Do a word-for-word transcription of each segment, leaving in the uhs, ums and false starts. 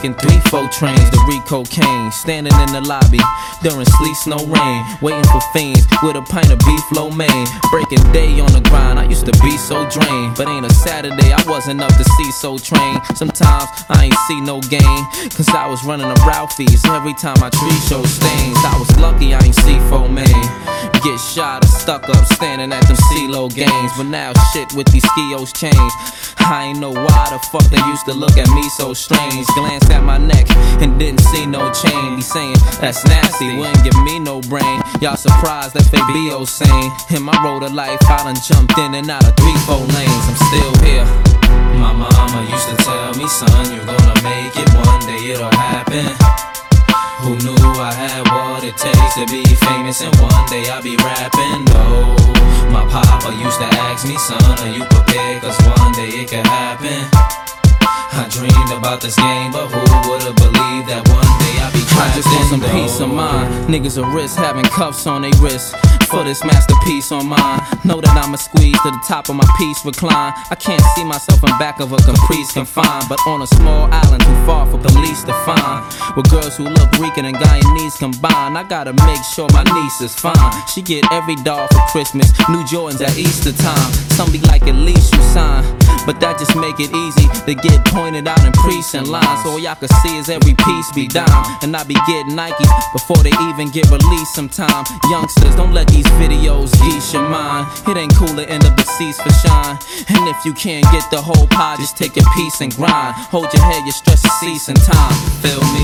taking three, four trains to read cocaine. Standing in the lobby during sleet, snow, rain, waiting for fiends with a pint of beef lo mein. Breaking day on the grind, I used to be so drained. But ain't a Saturday I wasn't up to see Soul Train. Sometimes I ain't see no game, cause I was running a Ralphie's. Every time I tree show stains, I was lucky I ain't see four man get shot or stuck up standing at them C-Lo games. But now shit with these skios changed. I ain't know why the fuck they used to look at me so strange. Glanced at my neck and didn't see no chain. Be saying that's nasty, wouldn't give me no brain. Y'all surprised that F B O sane. In my road of life I done jumped in and out of three, four lanes. I'm still here. My mama used to tell me, son, you're gonna make it, one day it'll happen. Who knew I had what it takes to be famous and one day I'll be rapping? No, my papa used to ask me, son, are you prepared? Cause one day it could happen. I dreamed about this game, but who would've believed that one day I'd be trapped? I just want some peace of mind. Niggas are risk having cuffs on they wrists for this masterpiece on mine. Know that I'ma squeeze to the top of my piece, recline. I can't see myself in back of a Caprice confined, but on a small island too far for police to find. With girls who look Rican and Guyanese combined, I gotta make sure my niece is fine. She get every doll for Christmas, new Jordans at Easter time. Some be like, at least you sign, but that just make it easy to get pointed out in precinct lines. So all y'all can see is every piece be down, and I be getting Nikes before they even get released sometime. Youngsters, don't let these videos geese your mind. It ain't cool to end up deceased for shine. And if you can't get the whole pie, just take your piece and grind. Hold your head, your stress will cease in time. Feel me?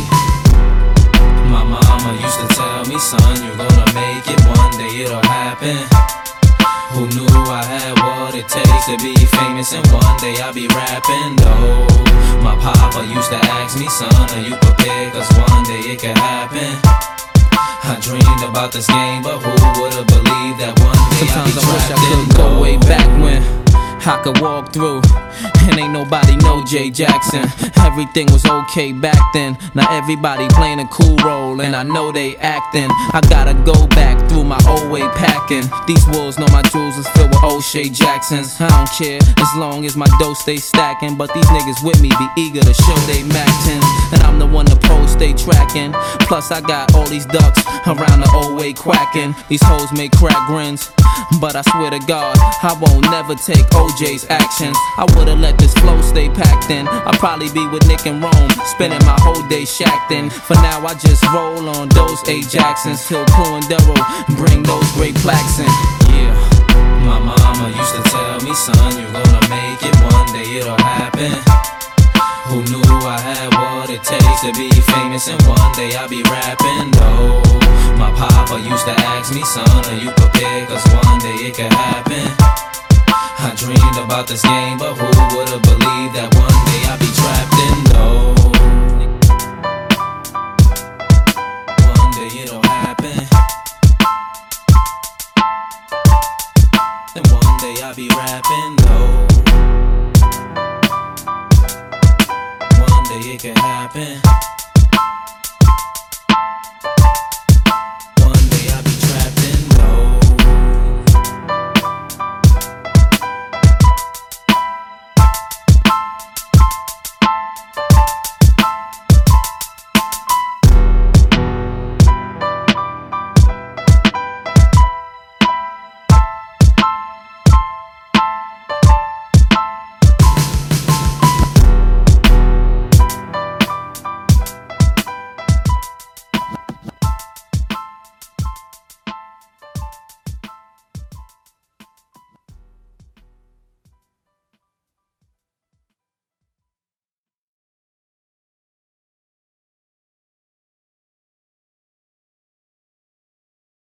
My mama used to tell me, son, you're gonna make it, one day it'll happen. Who knew I had what it takes to be famous and one day I'll be rapping? No, my papa used to ask me, son, are you prepared? Cause one day it could happen. I dreamed about this game, but who would've believed that one day I'd be trapped? Sometimes I wish I could go way back when I could walk through, and ain't nobody know Jay Jackson. Everything was okay back then. Now everybody playing a cool role, and I know they acting. I gotta go back through my old way packing. These wolves know my jewels is filled with O'Shea Jacksons. I don't care as long as my dough stay stacking, but these niggas with me be eager to show they Mac-tens, and I'm the one the pros stay tracking. Plus I got all these ducks around the old way quacking. These hoes make crack grins, but I swear to God, I won't never take O J's actions. I would've let this flow stay packed in. I'd probably be with Nick and Rome, spending my whole day shacked in. For now I just roll on those A Jacksons till Clue and Darrow bring those great plaques in. Yeah, my mama used to tell me, son, you're gonna make it, one day it'll happen. Who knew I had what it takes to be famous and one day I'll be rapping? No, my papa used to ask me, son, are you prepared? Cause one day it could happen. I dreamed about this game, but who would've believed that one day I'd be trapped in? No.